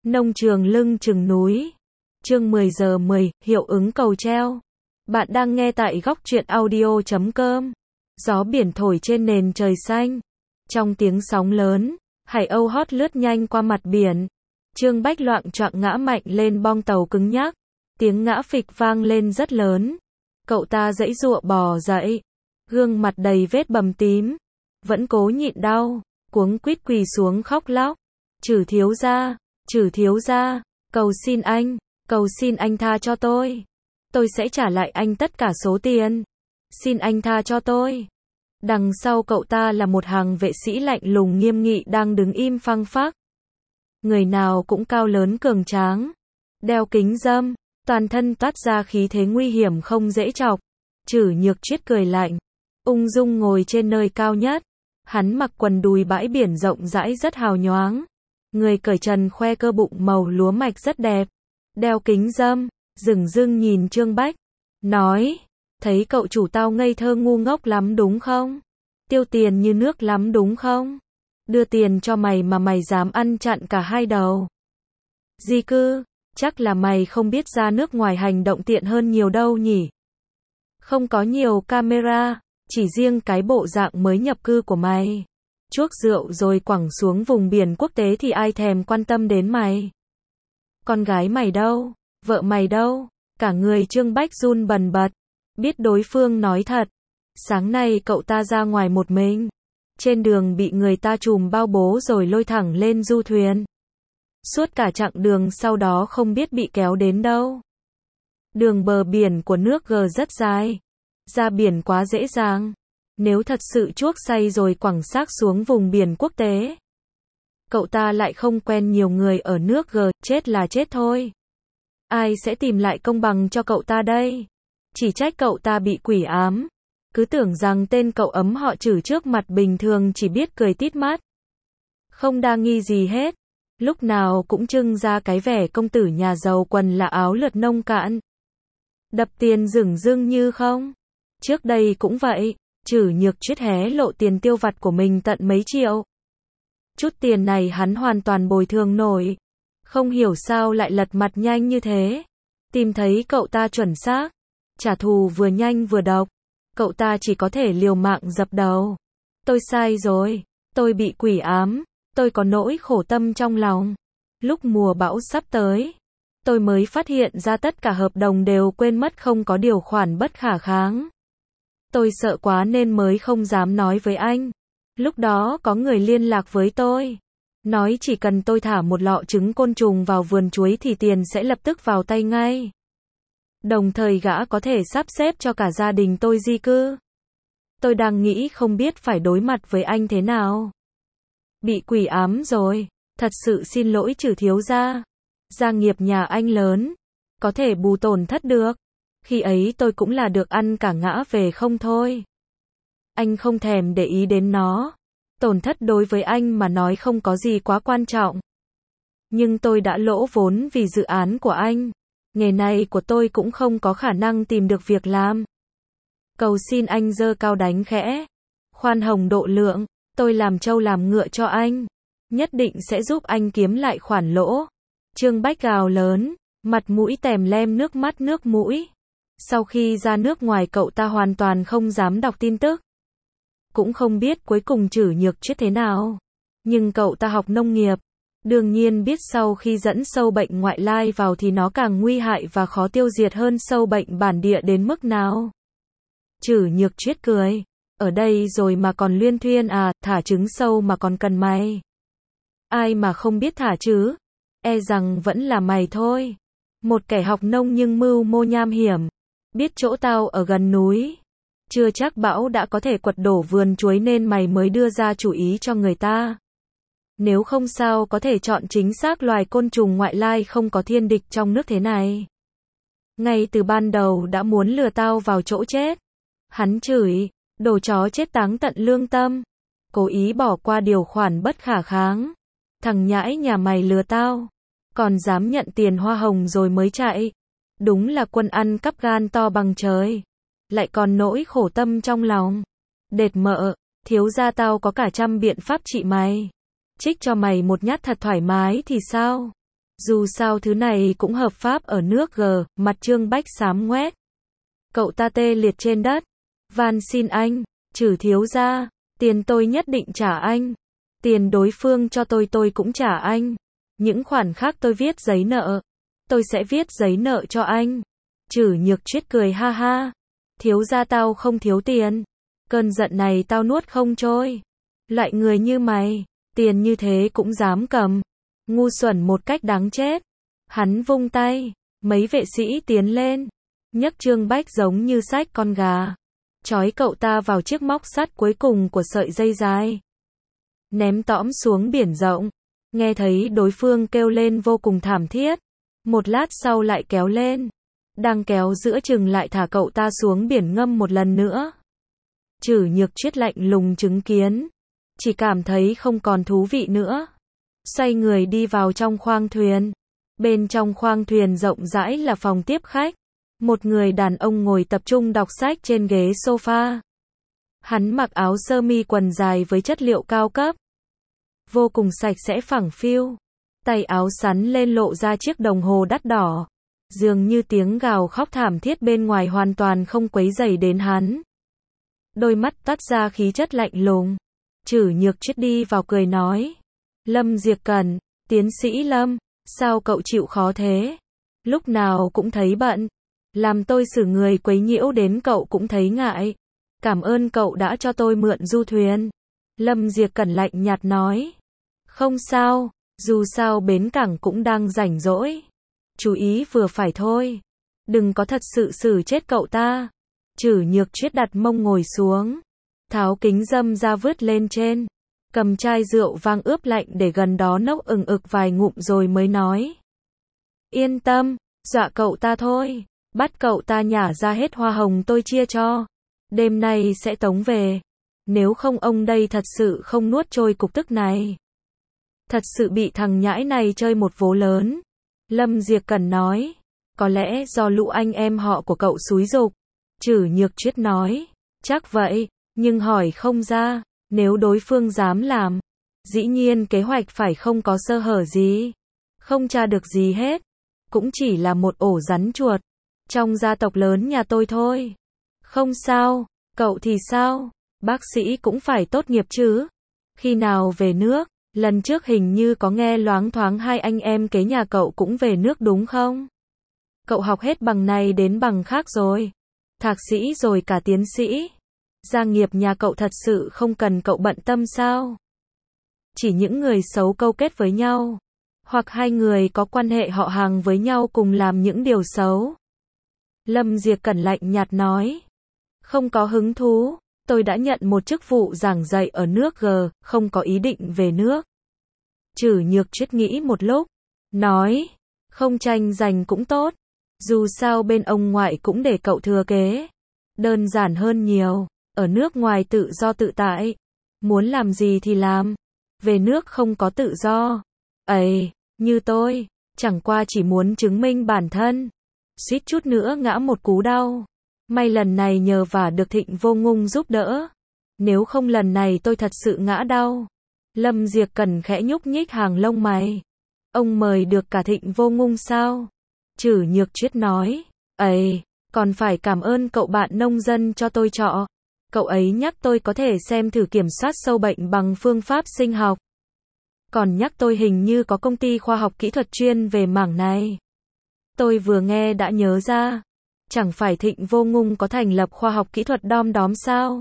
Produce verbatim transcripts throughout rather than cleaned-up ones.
Nông trường lưng chừng núi. Chương mười giờ mười, hiệu ứng cầu treo. Bạn đang nghe tại góc truyện audio chấm com. Gió biển thổi trên nền trời xanh. Trong tiếng sóng lớn, hải âu hót lướt nhanh qua mặt biển. Trương Bách loạng choạng ngã mạnh lên bong tàu cứng nhắc. Tiếng ngã phịch vang lên rất lớn. Cậu ta giãy giụa bò dậy. Gương mặt đầy vết bầm tím. Vẫn cố nhịn đau. Cuống quýt quỳ xuống khóc lóc. Trử thiếu gia, Trử thiếu gia, cầu xin anh, cầu xin anh tha cho tôi. Tôi sẽ trả lại anh tất cả số tiền. Xin anh tha cho tôi. Đằng sau cậu ta là một hàng vệ sĩ lạnh lùng nghiêm nghị đang đứng im phăng phắc. Người nào cũng cao lớn cường tráng, đeo kính râm, toàn thân toát ra khí thế nguy hiểm không dễ chọc. Trử Nhược Triết cười lạnh, ung dung ngồi trên nơi cao nhất. Hắn mặc quần đùi bãi biển rộng rãi rất hào nhoáng. Người cởi trần khoe cơ bụng màu lúa mạch rất đẹp. Đeo kính râm, dửng dưng nhìn Trương Bách. Nói, thấy cậu chủ tao ngây thơ ngu ngốc lắm đúng không? Tiêu tiền như nước lắm đúng không? Đưa tiền cho mày mà mày dám ăn chặn cả hai đầu. Di cư, chắc là mày không biết ra nước ngoài hành động tiện hơn nhiều đâu nhỉ? Không có nhiều camera, chỉ riêng cái bộ dạng mới nhập cư của mày. Chuốc rượu rồi quẳng xuống vùng biển quốc tế thì ai thèm quan tâm đến mày. Con gái mày đâu? Vợ mày đâu? Cả người Trương Bách run bần bật. Biết đối phương nói thật. Sáng nay cậu ta ra ngoài một mình. Trên đường bị người ta trùm bao bố rồi lôi thẳng lên du thuyền. Suốt cả chặng đường sau đó không biết bị kéo đến đâu. Đường bờ biển của nước G rất dài. Ra biển quá dễ dàng. Nếu thật sự chuốc say rồi quẳng xác xuống vùng biển quốc tế. Cậu ta lại không quen nhiều người ở nước G, chết là chết thôi. Ai sẽ tìm lại công bằng cho cậu ta đây? Chỉ trách cậu ta bị quỷ ám. Cứ tưởng rằng tên cậu ấm họ Trử trước mặt bình thường chỉ biết cười tít mắt. Không đa nghi gì hết. Lúc nào cũng trưng ra cái vẻ công tử nhà giàu quần là áo lượt nông cạn. Đập tiền dửng dưng như không. Trước đây cũng vậy. Trử Nhược Triết hé lộ tiền tiêu vặt của mình tận mấy triệu. Chút tiền này hắn hoàn toàn bồi thường nổi. Không hiểu sao lại lật mặt nhanh như thế. Tìm thấy cậu ta chuẩn xác. Trả thù vừa nhanh vừa độc. Cậu ta chỉ có thể liều mạng dập đầu. Tôi sai rồi. Tôi bị quỷ ám. Tôi có nỗi khổ tâm trong lòng. Lúc mùa bão sắp tới, tôi mới phát hiện ra tất cả hợp đồng đều quên mất không có điều khoản bất khả kháng. Tôi sợ quá nên mới không dám nói với anh. Lúc đó có người liên lạc với tôi. Nói chỉ cần tôi thả một lọ trứng côn trùng vào vườn chuối thì tiền sẽ lập tức vào tay ngay. Đồng thời gã có thể sắp xếp cho cả gia đình tôi di cư. Tôi đang nghĩ không biết phải đối mặt với anh thế nào. Bị quỷ ám rồi. Thật sự xin lỗi Trử thiếu gia. Gia nghiệp nhà anh lớn. Có thể bù tổn thất được. Khi ấy tôi cũng là được ăn cả ngã về không thôi. Anh không thèm để ý đến nó. Tổn thất đối với anh mà nói không có gì quá quan trọng. Nhưng tôi đã lỗ vốn vì dự án của anh. Nghề này của tôi cũng không có khả năng tìm được việc làm. Cầu xin anh giơ cao đánh khẽ. Khoan hồng độ lượng. Tôi làm trâu làm ngựa cho anh. Nhất định sẽ giúp anh kiếm lại khoản lỗ. Trương Bách gào lớn. Mặt mũi tèm lem nước mắt nước mũi. Sau khi ra nước ngoài cậu ta hoàn toàn không dám đọc tin tức. Cũng không biết cuối cùng Trử Nhược Triết thế nào. Nhưng cậu ta học nông nghiệp. Đương nhiên biết sau khi dẫn sâu bệnh ngoại lai vào thì nó càng nguy hại và khó tiêu diệt hơn sâu bệnh bản địa đến mức nào. Trử Nhược Triết cười. Ở đây rồi mà còn luyên thuyên à, thả trứng sâu mà còn cần mày. Ai mà không biết thả chứ. E rằng vẫn là mày thôi. Một kẻ học nông nhưng mưu mô nham hiểm. Biết chỗ tao ở gần núi. Chưa chắc bão đã có thể quật đổ vườn chuối nên mày mới đưa ra chủ ý cho người ta. Nếu không sao có thể chọn chính xác loài côn trùng ngoại lai không có thiên địch trong nước thế này. Ngay từ ban đầu đã muốn lừa tao vào chỗ chết. Hắn chửi, đồ chó chết táng tận lương tâm. Cố ý bỏ qua điều khoản bất khả kháng. Thằng nhãi nhà mày lừa tao. Còn dám nhận tiền hoa hồng rồi mới chạy. Đúng là quân ăn cắp gan to bằng trời. Lại còn nỗi khổ tâm trong lòng. Đệt mợ, thiếu gia tao có cả trăm biện pháp trị mày. Trích cho mày một nhát thật thoải mái thì sao? Dù sao thứ này cũng hợp pháp ở nước G, mặt Trương Bách xám ngoét. Cậu ta tê liệt trên đất. Van xin anh, Trử thiếu gia, tiền tôi nhất định trả anh. Tiền đối phương cho tôi tôi cũng trả anh. Những khoản khác tôi viết giấy nợ. Tôi sẽ viết giấy nợ cho anh. Trử Nhược Triết cười ha ha. Thiếu gia tao không thiếu tiền. Cơn giận này tao nuốt không trôi. Loại người như mày, tiền như thế cũng dám cầm. Ngu xuẩn một cách đáng chết. Hắn vung tay, mấy vệ sĩ tiến lên, nhấc Trương Bách giống như xách con gà, trói cậu ta vào chiếc móc sắt cuối cùng của sợi dây dài, ném tõm xuống biển rộng. Nghe thấy đối phương kêu lên vô cùng thảm thiết, một lát sau lại kéo lên, đang kéo giữa chừng lại thả cậu ta xuống biển ngâm một lần nữa. Trử Nhược Triết lạnh lùng chứng kiến, chỉ cảm thấy không còn thú vị nữa. Xoay người đi vào trong khoang thuyền. Bên trong khoang thuyền rộng rãi là phòng tiếp khách. Một người đàn ông ngồi tập trung đọc sách trên ghế sofa. Hắn mặc áo sơ mi quần dài với chất liệu cao cấp, vô cùng sạch sẽ phẳng phiu. Tay áo sắn lên lộ ra chiếc đồng hồ đắt đỏ. Dường như tiếng gào khóc thảm thiết bên ngoài hoàn toàn không quấy rầy đến hắn. Đôi mắt toát ra khí chất lạnh lùng. Trử Nhược Triết đi vào cười nói. Lâm Diệp Cẩn, tiến sĩ Lâm, sao cậu chịu khó thế? Lúc nào cũng thấy bận. Làm tôi xử người quấy nhiễu đến cậu cũng thấy ngại. Cảm ơn cậu đã cho tôi mượn du thuyền. Lâm Diệp Cẩn lạnh nhạt nói. Không sao, dù sao bến cảng cũng đang rảnh rỗi. Chú ý vừa phải thôi. Đừng có thật sự xử chết cậu ta. Trử Nhược Triết đặt mông ngồi xuống, tháo kính dâm ra vứt lên trên, cầm chai rượu vang ướp lạnh để gần đó nốc ừng ực vài ngụm rồi mới nói. Yên tâm, dọa cậu ta thôi, bắt cậu ta nhả ra hết hoa hồng tôi chia cho. Đêm nay sẽ tống về. Nếu không ông đây thật sự không nuốt trôi cục tức này. Thật sự bị thằng nhãi này chơi một vố lớn. Lâm Diệp Cẩn nói. Có lẽ do lũ anh em họ của cậu xúi giục. Trử Nhược Triết nói. Chắc vậy, nhưng hỏi không ra. Nếu đối phương dám làm, dĩ nhiên kế hoạch phải không có sơ hở gì. Không tra được gì hết. Cũng chỉ là một ổ rắn chuột trong gia tộc lớn nhà tôi thôi. Không sao, cậu thì sao? Bác sĩ cũng phải tốt nghiệp chứ. Khi nào về nước? Lần trước hình như có nghe loáng thoáng hai anh em kế nhà cậu cũng về nước đúng không? Cậu học hết bằng này đến bằng khác rồi. Thạc sĩ rồi cả tiến sĩ. Gia nghiệp nhà cậu thật sự không cần cậu bận tâm sao? Chỉ những người xấu câu kết với nhau. Hoặc hai người có quan hệ họ hàng với nhau cùng làm những điều xấu. Lâm Diệp Cẩn lạnh nhạt nói. Không có hứng thú, tôi đã nhận một chức vụ giảng dạy ở nước G, không có ý định về nước. Trử Nhược Triết nghĩ một lúc, nói, không tranh giành cũng tốt, dù sao bên ông ngoại cũng để cậu thừa kế. Đơn giản hơn nhiều, ở nước ngoài tự do tự tại, muốn làm gì thì làm, về nước không có tự do. Ấy, như tôi, chẳng qua chỉ muốn chứng minh bản thân, suýt chút nữa ngã một cú đau. May lần này nhờ vả được Thịnh Vô Ngung giúp đỡ. Nếu không lần này tôi thật sự ngã đau. Lâm Diệp Cẩn khẽ nhúc nhích hàng lông mày. Ông mời được cả Thịnh Vô Ngung sao? Trử Nhược Triết nói. Ấy, còn phải cảm ơn cậu bạn nông dân cho tôi trọ. Cậu ấy nhắc tôi có thể xem thử kiểm soát sâu bệnh bằng phương pháp sinh học. Còn nhắc tôi hình như có công ty khoa học kỹ thuật chuyên về mảng này. Tôi vừa nghe đã nhớ ra. Chẳng phải Thịnh Vô Ngung có thành lập khoa học kỹ thuật đom đóm sao?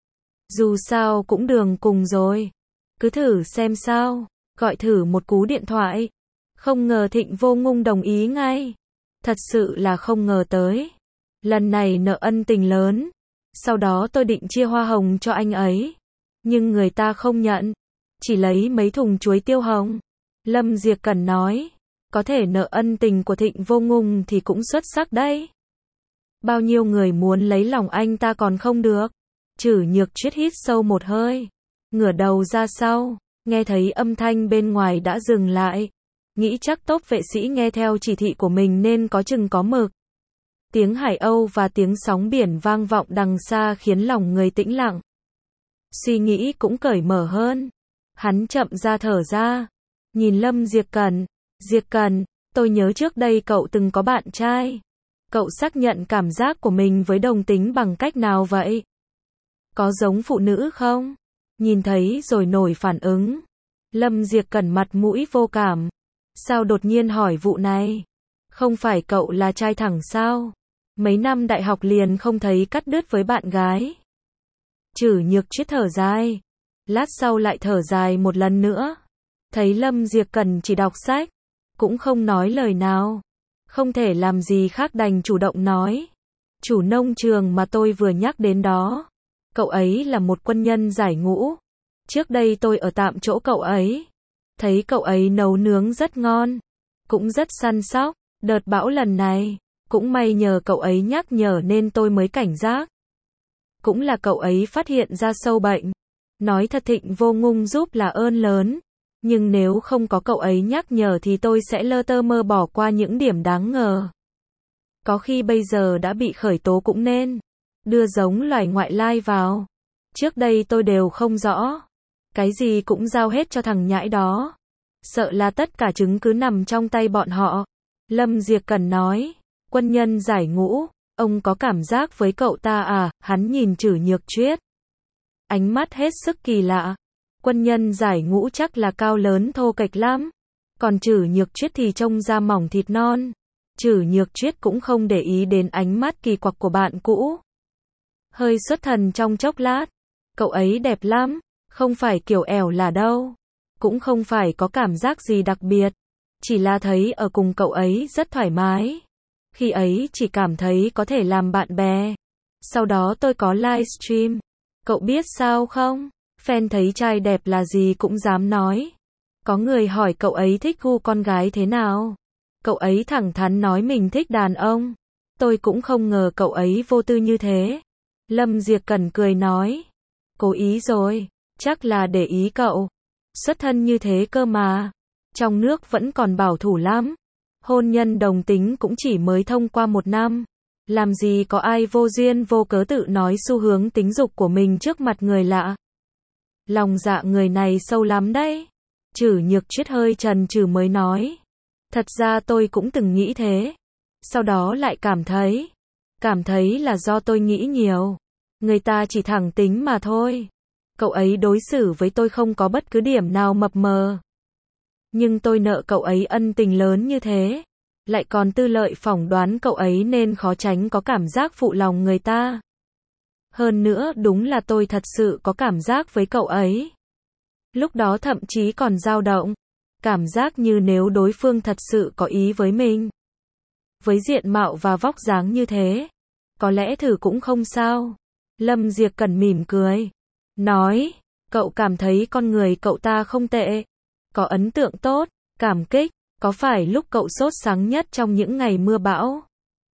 Dù sao cũng đường cùng rồi. Cứ thử xem sao. Gọi thử một cú điện thoại. Không ngờ Thịnh Vô Ngung đồng ý ngay. Thật sự là không ngờ tới. Lần này nợ ân tình lớn. Sau đó tôi định chia hoa hồng cho anh ấy. Nhưng người ta không nhận. Chỉ lấy mấy thùng chuối tiêu hồng. Lâm Diệp Cẩn nói. Có thể nợ ân tình của Thịnh Vô Ngung thì cũng xuất sắc đấy. Bao nhiêu người muốn lấy lòng anh ta còn không được. Trử Nhược Triết hít sâu một hơi, ngửa đầu ra sau, nghe thấy âm thanh bên ngoài đã dừng lại. Nghĩ chắc tốp vệ sĩ nghe theo chỉ thị của mình nên có chừng có mực. Tiếng hải âu và tiếng sóng biển vang vọng đằng xa khiến lòng người tĩnh lặng. Suy nghĩ cũng cởi mở hơn. Hắn chậm ra thở ra, nhìn Lâm Diệp Cẩn, Diệp Cần, tôi nhớ trước đây cậu từng có bạn trai. Cậu xác nhận cảm giác của mình với đồng tính bằng cách nào vậy? Có giống phụ nữ không? Nhìn thấy rồi nổi phản ứng. Lâm Diệp Cẩn mặt mũi vô cảm. Sao đột nhiên hỏi vụ này? Không phải cậu là trai thẳng sao? Mấy năm đại học liền không thấy cắt đứt với bạn gái. Trử Nhược Triết thở dài. Lát sau lại thở dài một lần nữa. Thấy Lâm Diệp Cẩn chỉ đọc sách, cũng không nói lời nào. Không thể làm gì khác đành chủ động nói. Chủ nông trường mà tôi vừa nhắc đến đó. Cậu ấy là một quân nhân giải ngũ. Trước đây tôi ở tạm chỗ cậu ấy. Thấy cậu ấy nấu nướng rất ngon. Cũng rất săn sóc. Đợt bão lần này, cũng may nhờ cậu ấy nhắc nhở nên tôi mới cảnh giác. Cũng là cậu ấy phát hiện ra sâu bệnh. Nói thật Thịnh Vô Ngung giúp là ơn lớn. Nhưng nếu không có cậu ấy nhắc nhở thì tôi sẽ lơ tơ mơ bỏ qua những điểm đáng ngờ. Có khi bây giờ đã bị khởi tố cũng nên. Đưa giống loài ngoại lai vào. Trước đây tôi đều không rõ. Cái gì cũng giao hết cho thằng nhãi đó. Sợ là tất cả chứng cứ nằm trong tay bọn họ. Lâm Diệp Cẩn nói. Quân nhân giải ngũ. Ông có cảm giác với cậu ta à? Hắn nhìn Trử Nhược Triết. Ánh mắt hết sức kỳ lạ. Quân nhân giải ngũ chắc là cao lớn thô kệch lắm. Còn Trử Nhược Triết thì trông da mỏng thịt non. Trử Nhược Triết cũng không để ý đến ánh mắt kỳ quặc của bạn cũ. Hơi xuất thần trong chốc lát. Cậu ấy đẹp lắm. Không phải kiểu ẻo là đâu. Cũng không phải có cảm giác gì đặc biệt. Chỉ là thấy ở cùng cậu ấy rất thoải mái. Khi ấy chỉ cảm thấy có thể làm bạn bè. Sau đó tôi có livestream. Cậu biết sao không? Fan thấy trai đẹp là gì cũng dám nói. Có người hỏi cậu ấy thích gu con gái thế nào. Cậu ấy thẳng thắn nói mình thích đàn ông. Tôi cũng không ngờ cậu ấy vô tư như thế. Lâm Diệp Cẩn cười nói. Cố ý rồi. Chắc là để ý cậu. Xuất thân như thế cơ mà. Trong nước vẫn còn bảo thủ lắm. Hôn nhân đồng tính cũng chỉ mới thông qua một năm. Làm gì có ai vô duyên vô cớ tự nói xu hướng tính dục của mình trước mặt người lạ. Lòng dạ người này sâu lắm đấy. Trử Nhược Triết hơi chần chừ mới nói. Thật ra tôi cũng từng nghĩ thế. Sau đó lại cảm thấy. Cảm thấy là do tôi nghĩ nhiều. Người ta chỉ thẳng tính mà thôi. Cậu ấy đối xử với tôi không có bất cứ điểm nào mập mờ. Nhưng tôi nợ cậu ấy ân tình lớn như thế. Lại còn tư lợi phỏng đoán cậu ấy nên khó tránh có cảm giác phụ lòng người ta. Hơn nữa đúng là tôi thật sự có cảm giác với cậu ấy. Lúc đó thậm chí còn dao động. Cảm giác như nếu đối phương thật sự có ý với mình. Với diện mạo và vóc dáng như thế. Có lẽ thử cũng không sao. Lâm Diệp Cẩn mỉm cười. Nói, cậu cảm thấy con người cậu ta không tệ. Có ấn tượng tốt, cảm kích. Có phải lúc cậu sốt sắng nhất trong những ngày mưa bão?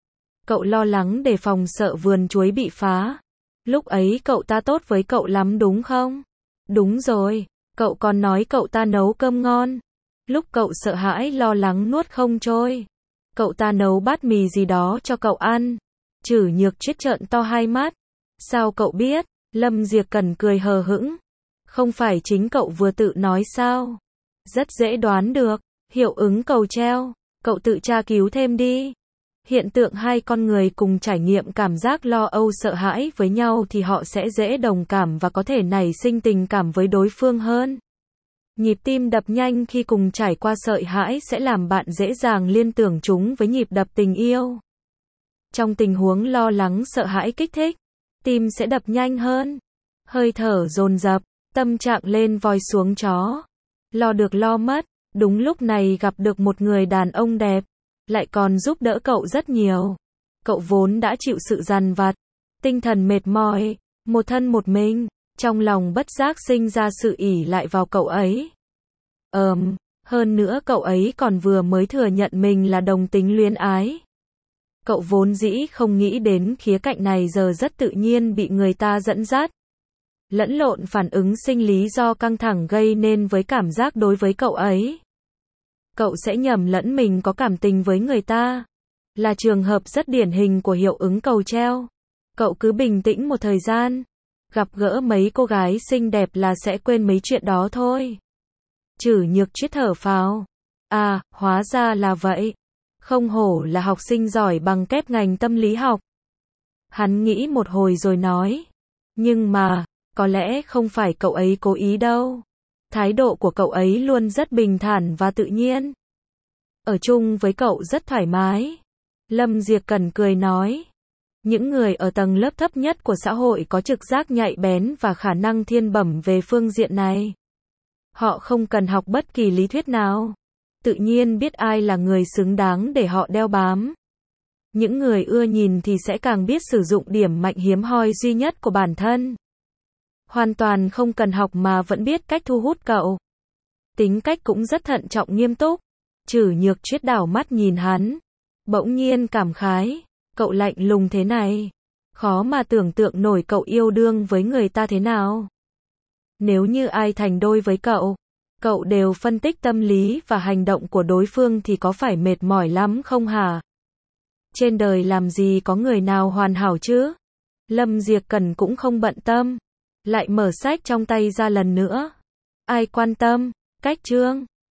Cậu lo lắng đề phòng sợ vườn chuối bị phá. Lúc ấy cậu ta tốt với cậu lắm đúng không? Đúng rồi, cậu còn nói cậu ta nấu cơm ngon. Lúc cậu sợ hãi lo lắng nuốt không trôi. Cậu ta nấu bát mì gì đó cho cậu ăn. Trử Nhược Triết trợn to hai mắt. Sao cậu biết? Lâm Diệp Cẩn cười hờ hững. Không phải chính cậu vừa tự nói sao? Rất dễ đoán được. Hiệu ứng cầu treo. Cậu tự tra cứu thêm đi. Hiện tượng hai con người cùng trải nghiệm cảm giác lo âu sợ hãi với nhau thì họ sẽ dễ đồng cảm và có thể nảy sinh tình cảm với đối phương hơn. Nhịp tim đập nhanh khi cùng trải qua sợ hãi sẽ làm bạn dễ dàng liên tưởng chúng với nhịp đập tình yêu. Trong tình huống lo lắng sợ hãi kích thích, tim sẽ đập nhanh hơn. Hơi thở dồn dập, tâm trạng lên voi xuống chó. Lo được lo mất. Đúng lúc này gặp được một người đàn ông đẹp, lại còn giúp đỡ cậu rất nhiều. Cậu vốn đã chịu sự dằn vặt, tinh thần mệt mỏi, một thân một mình, trong lòng bất giác sinh ra sự ỷ lại vào cậu ấy. Ờm, hơn nữa cậu ấy còn vừa mới thừa nhận mình là đồng tính luyến ái. Cậu vốn dĩ không nghĩ đến khía cạnh này giờ rất tự nhiên bị người ta dẫn dắt. Lẫn lộn phản ứng sinh lý do căng thẳng gây nên với cảm giác đối với cậu ấy. Cậu sẽ nhầm lẫn mình có cảm tình với người ta. Là trường hợp rất điển hình của hiệu ứng cầu treo. Cậu cứ bình tĩnh một thời gian. Gặp gỡ mấy cô gái xinh đẹp là sẽ quên mấy chuyện đó thôi. Trử Nhược Triết thở phào. À, hóa ra là vậy. Không hổ là học sinh giỏi bằng kép ngành tâm lý học. Hắn nghĩ một hồi rồi nói. Nhưng mà, có lẽ không phải cậu ấy cố ý đâu. Thái độ của cậu ấy luôn rất bình thản và tự nhiên. Ở chung với cậu rất thoải mái. Lâm Diệp Cẩn cười nói. Những người ở tầng lớp thấp nhất của xã hội có trực giác nhạy bén và khả năng thiên bẩm về phương diện này. Họ không cần học bất kỳ lý thuyết nào. Tự nhiên biết ai là người xứng đáng để họ đeo bám. Những người ưa nhìn thì sẽ càng biết sử dụng điểm mạnh hiếm hoi duy nhất của bản thân. Hoàn toàn không cần học mà vẫn biết cách thu hút cậu. Tính cách cũng rất thận trọng nghiêm túc. Trử Nhược Triết đảo mắt nhìn hắn. Bỗng nhiên cảm khái. Cậu lạnh lùng thế này. Khó mà tưởng tượng nổi cậu yêu đương với người ta thế nào. Nếu như ai thành đôi với cậu, cậu đều phân tích tâm lý và hành động của đối phương thì có phải mệt mỏi lắm không hả? Trên đời làm gì có người nào hoàn hảo chứ? Lâm Diệp Cẩn cũng không bận tâm. Lại mở sách trong tay ra lần nữa. Ai quan tâm? Cách chương